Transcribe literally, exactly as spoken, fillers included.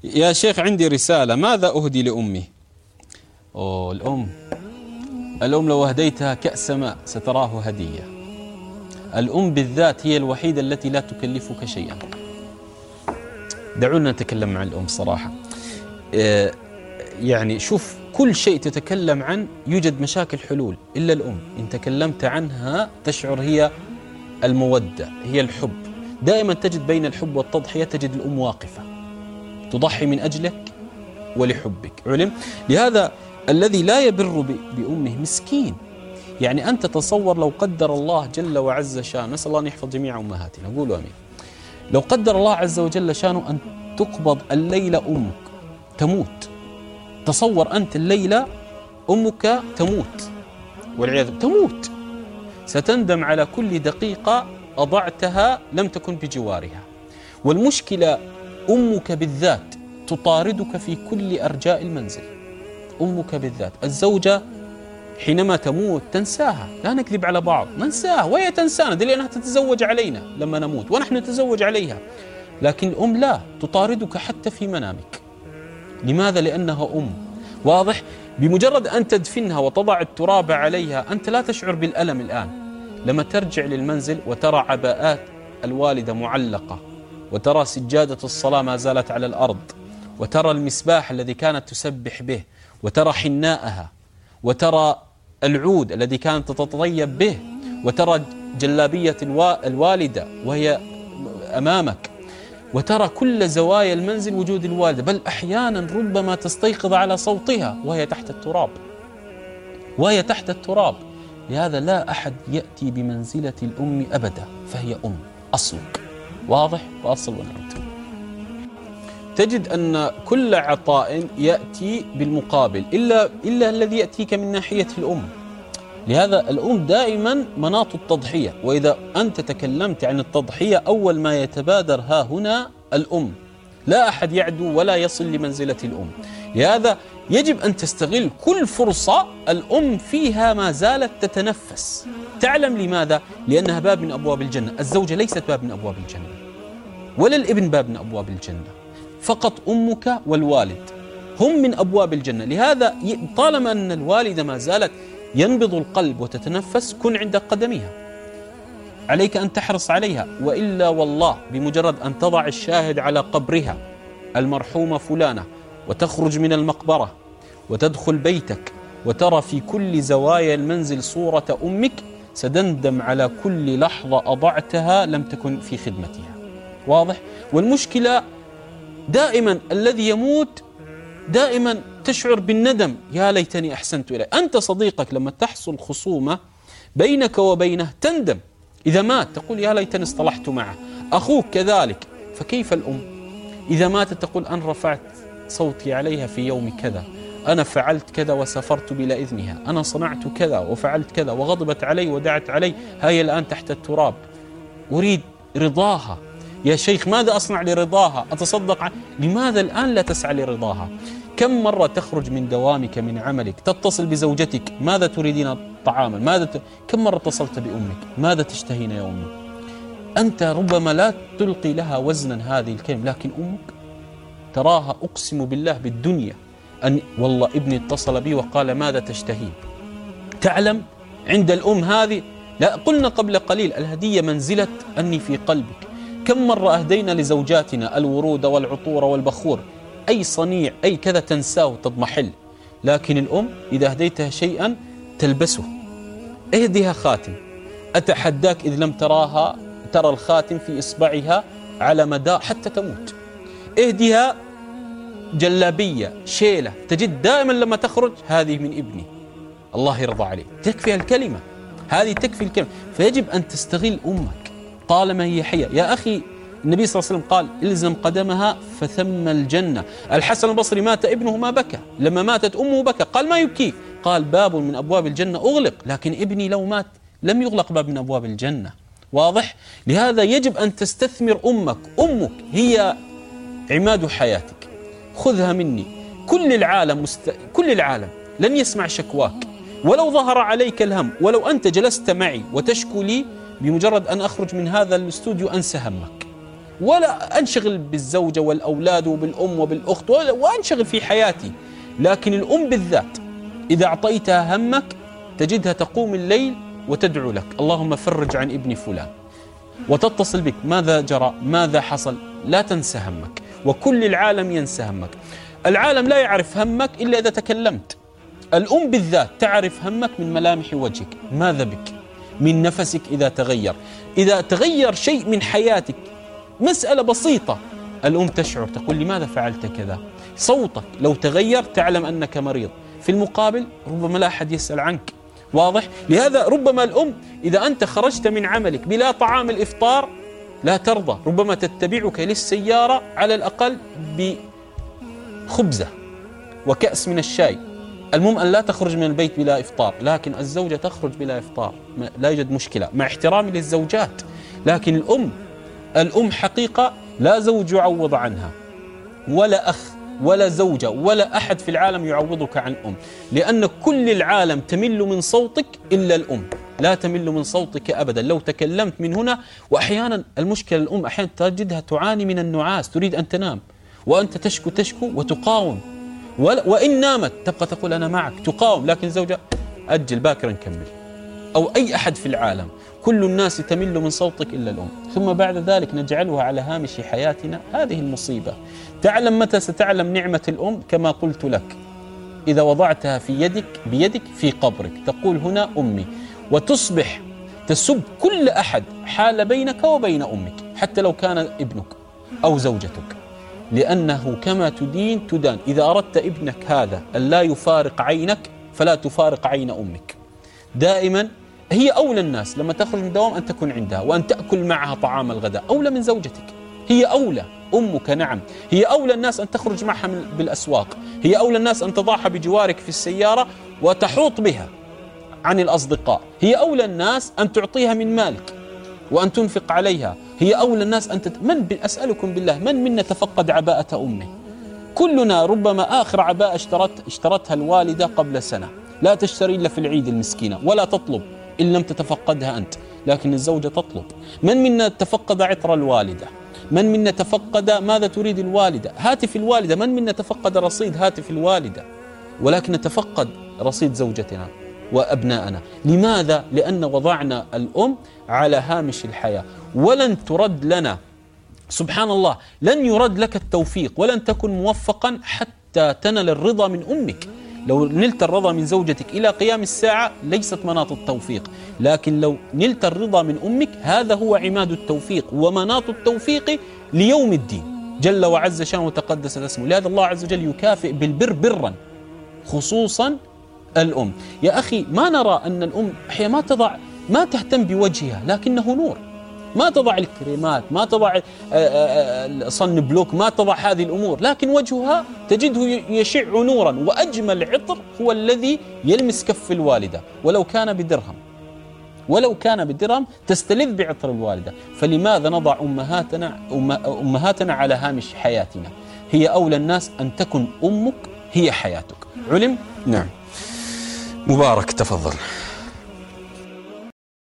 يا شيخ عندي رسالة، ماذا أهدي لأمي؟ أوه الأم الأم لو أهديتها كأس ماء ستراه هدية. الأم بالذات هي الوحيدة التي لا تكلفك شيئا. دعونا نتكلم عن الأم صراحة. يعني شوف، كل شيء تتكلم عنه يوجد مشاكل حلول إلا الأم. إن تكلمت عنها تشعر هي المودة، هي الحب. دائما تجد بين الحب والتضحية تجد الأم واقفة تضحي من أجلك ولحبك. علم؟ لهذا الذي لا يبر بأمه مسكين. يعني أنت تصور لو قدر الله جل وعز شانه، نسأل الله أن يحفظ جميع أمهاتنا، قولوا أمين، لو قدر الله عز وجل شانه أن تقبض الليلة أمك تموت. تصور أنت الليلة أمك تموت والعياذ بالله، تموت، ستندم على كل دقيقة أضعتها لم تكن بجوارها. والمشكلة أمك بالذات تطاردك في كل أرجاء المنزل. أمك بالذات، الزوجة حينما تموت تنساها، لا نكذب على بعض، ننساها وهي تنسانا، دليل أنها تتزوج علينا لما نموت ونحن نتزوج عليها. لكن الأم لا، تطاردك حتى في منامك. لماذا؟ لأنها أم. واضح؟ بمجرد أن تدفنها وتضع التراب عليها أنت لا تشعر بالألم الآن. لما ترجع للمنزل وترى عباءات الوالدة معلقة، وترى سجادة الصلاة ما زالت على الأرض، وترى المسباح الذي كانت تسبح به، وترى حناءها، وترى العود الذي كانت تتطيب به، وترى جلابية الوالدة وهي أمامك، وترى كل زوايا المنزل وجود الوالدة، بل أحيانا ربما تستيقظ على صوتها وهي تحت التراب وهي تحت التراب. لهذا لا أحد يأتي بمنزلة الأم أبدا، فهي أم أصلك. واضح؟ وأصل ونعمت. تجد أن كل عطاء يأتي بالمقابل إلا, إلا الذي يأتيك من ناحية الأم. لهذا الأم دائما مناط التضحية، وإذا أنت تكلمت عن التضحية أول ما يتبادر ها هنا الأم. لا أحد يعدو ولا يصل لمنزلة الأم. لهذا يجب أن تستغل كل فرصة الأم فيها ما زالت تتنفس. تعلم لماذا؟ لأنها باب من أبواب الجنة. الزوجة ليست باب من أبواب الجنة، ولا الابن باب من أبواب الجنة، فقط أمك والوالد هم من أبواب الجنة. لهذا طالما أن الوالدة ما زالت ينبض القلب وتتنفس، كن عند قدمها، عليك أن تحرص عليها. وإلا والله بمجرد أن تضع الشاهد على قبرها المرحومة فلانة، وتخرج من المقبرة وتدخل بيتك وترى في كل زوايا المنزل صورة أمك، ستندم على كل لحظة أضعتها لم تكن في خدمتها. واضح؟ والمشكلة دائما الذي يموت دائما تشعر بالندم، يا ليتني أحسنت إليه. أنت صديقك لما تحصل خصومة بينك وبينه تندم، إذا مات تقول يا ليتني اصطلحت معه. أخوك كذلك، فكيف الأم؟ إذا ماتت تقول أن رفعت صوتي عليها في يوم كذا، أنا فعلت كذا وسافرت بلا إذنها، أنا صنعت كذا وفعلت كذا، وغضبت علي ودعت علي، هاي الآن تحت التراب، أريد رضاها. يا شيخ ماذا أصنع لرضاها؟ أتصدق عن... لماذا الآن لا تسعى لرضاها؟ كم مرة تخرج من دوامك من عملك تتصل بزوجتك، ماذا تريدين طعاما؟ ماذا ت... كم مرة اتصلت بأمك، ماذا تشتهين يا أمي؟ أنت ربما لا تلقي لها وزنا هذه الكلمة، لكن أمك تراها أقسم بالله بالدنيا أن والله ابني اتصل بي وقال ماذا تشتهين. تعلم عند الأم هذه، لا قلنا قبل قليل الهدية منزلة أني في قلبك. كم مرة أهدينا لزوجاتنا الورود والعطور والبخور، أي صنيع أي كذا تنساه وتضمحل. لكن الأم إذا أهديتها شيئا تلبسه. اهدها خاتم، أتحداك إذ لم تراها ترى الخاتم في إصبعها على مدار حتى تموت. اهدها جلابية شيلة، تجد دائما لما تخرج هذه من ابني الله يرضى عليه. تكفي الكلمة هذه، تكفي الكلمة. فيجب أن تستغل أمك طالما هي حية. يا أخي النبي صلى الله عليه وسلم قال إلزم قدمها فثم الجنة. الحسن البصري مات ابنه ما بكى، لما ماتت أمه بكى، قال ما يبكيك؟ قال باب من أبواب الجنة أغلق، لكن ابني لو مات لم يغلق باب من أبواب الجنة. واضح؟ لهذا يجب أن تستثمر أمك. أمك هي عماد حياتك، خذها مني. كل العالم مست... كل العالم لن يسمع شكواك ولو ظهر عليك الهم، ولو أنت جلست معي وتشكو لي، بمجرد أن أخرج من هذا الاستوديو أنسى همك. ولا أنشغل بالزوجة والأولاد وبالأم وبالأخت وأنشغل في حياتي. لكن الأم بالذات إذا أعطيتها همك تجدها تقوم الليل وتدعو لك: اللهم فرج عن ابن فلان، وتتصل بك: ماذا جرى؟ ماذا حصل؟ لا تنسى همك، وكل العالم ينسى همك. العالم لا يعرف همك إلا إذا تكلمت. الأم بالذات تعرف همك من ملامح وجهك، ماذا بك، من نفسك إذا تغير، إذا تغير شيء من حياتك، مسألة بسيطة، الأم تشعر، تقول: لماذا فعلت كذا؟ صوتك لو تغير تعلم أنك مريض. في المقابل ربما لا أحد يسأل عنك. واضح؟ لهذا ربما الأم إذا أنت خرجت من عملك بلا طعام الإفطار لا ترضى، ربما تتبعك للسيارة على الأقل بخبزة وكأس من الشاي. المهم أن لا تخرج من البيت بلا إفطار. لكن الزوجة تخرج بلا إفطار، لا يوجد مشكلة، مع احترامي للزوجات. لكن الأم الأم حقيقة لا زوج يعوض عنها، ولا أخ ولا زوجة ولا أحد في العالم يعوضك عن أم، لأن كل العالم تمل من صوتك إلا الأم، لا تمل من صوتك أبدا لو تكلمت من هنا. وأحيانا المشكلة الأم أحيانا تجدها تعاني من النعاس، تريد أن تنام وأنت تشكو تشكو وتقاوم، وإن نامت تبقى تقول أنا معك، تقاوم. لكن زوجة: أجل باكر نكمل. أو أي أحد في العالم، كل الناس تمل من صوتك إلا الأم. ثم بعد ذلك نجعلها على هامش حياتنا. هذه المصيبة. تعلم متى ستعلم نعمة الأم؟ كما قلت لك، إذا وضعتها في يدك بيدك في قبرك تقول: هنا أمي، وتصبح تسب كل أحد حال بينك وبين أمك، حتى لو كان ابنك أو زوجتك، لأنه كما تدين تدان. إذا أردت ابنك هذا أن لا يفارق عينك فلا تفارق عين أمك. دائما هي أولى الناس لما تخرج من الدوام أن تكون عندها وأن تأكل معها طعام الغداء، أولى من زوجتك. هي أولى، أمك نعم، هي أولى الناس أن تخرج معها بالأسواق، هي أولى الناس أن تضعها بجوارك في السيارة وتحوط بها عن الأصدقاء، هي أولى الناس أن تعطيها من مالك وأن تنفق عليها، هي أولى الناس أن تت... من أسألكم بالله من منا تفقد عباءة أمه؟ كلنا ربما آخر عباءة اشترت اشترتها الوالدة قبل سنة، لا تشتري إلا في العيد المسكينة، ولا تطلب إن لم تتفقدها أنت، لكن الزوجة تطلب. من منا تفقد عطر الوالدة؟ من منا تفقد ماذا تريد الوالدة؟ هاتف الوالدة. من منا تفقد رصيد هاتف الوالدة؟ ولكن نتفقد رصيد زوجتنا وأبناءنا. لماذا؟ لأن وضعنا الأم على هامش الحياة، ولن ترد لنا، سبحان الله، لن يرد لك التوفيق ولن تكن موفقا حتى تنل الرضا من أمك. لو نلت الرضا من زوجتك إلى قيام الساعة ليست مناط التوفيق، لكن لو نلت الرضا من أمك هذا هو عماد التوفيق ومناط التوفيق ليوم الدين جل وعز شانه وتقدست اسمه. لهذا الله عز وجل يكافئ بالبر برا، خصوصا الأم. يا أخي ما نرى أن الأم هي ما تضع ما تهتم بوجهها لكنه نور، ما تضع الكريمات، ما تضع صن بلوك، ما تضع هذه الأمور، لكن وجهها تجده يشع نورا. وأجمل عطر هو الذي يلمس كف الوالدة ولو كان بدرهم، ولو كان بدرهم تستلذ بعطر الوالدة. فلماذا نضع أمهاتنا أمهاتنا على هامش حياتنا؟ هي أولى الناس أن تكن أمك هي حياتك. علم؟ نعم. مبارك، تفضل.